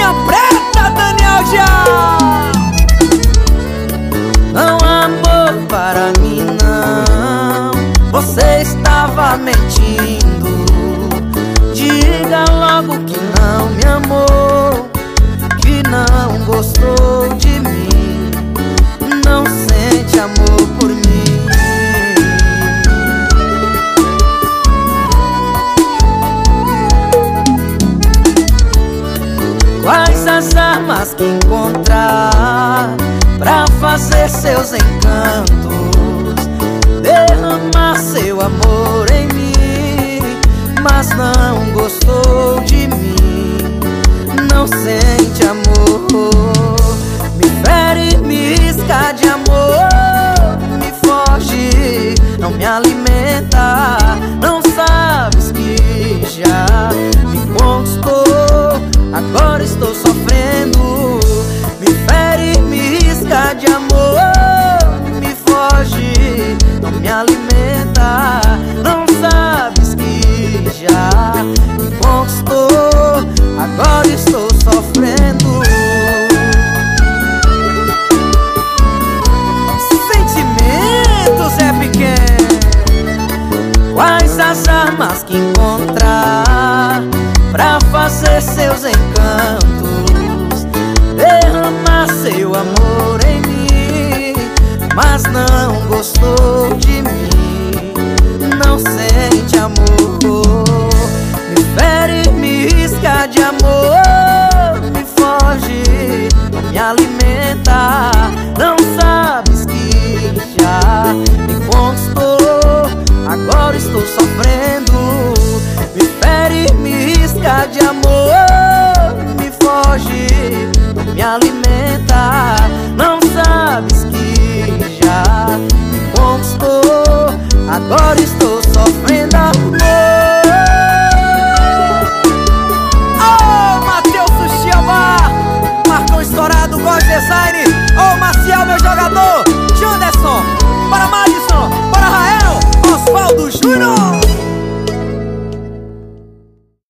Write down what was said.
Linha preta, Daniel já. Não, amor, para mim não, você estava mentindo. Diga logo que não me amou, que não gostou de mim, não sente amor por mim. Quais as armas que encontrar pra fazer seus encantos, derramar seu amor em mim, mas não gostou de mim, não sente amor. Me fere, me risca de amor, me foge, não me alimenta. Não sabes que já me conquistou, agora estou sofrendo. Me fere, me risca de amor, me foge, não me alimenta. Não sabes que já me conquistou, agora estou sofrendo. Sentimentos é pequeno. Quais as armas que encontrar pra fazer seus encantos, derramar seu amor em mim, mas não gostou de mim, não sente amor. Me fere, me risca de amor, me foge, não me alimenta. Não sabes que já me conquistou, agora estou sofrendo. Me fere, me risca de amor, me foge, não me alimenta. Não sabes que já me conquistou, agora estou sofrendo amor. Ô, Matheus Suchiaba, Marcão estourado, Gold Design. Ô, Marcial, meu jogador, Janderson, para Madison, para Rael, Osvaldo Júnior.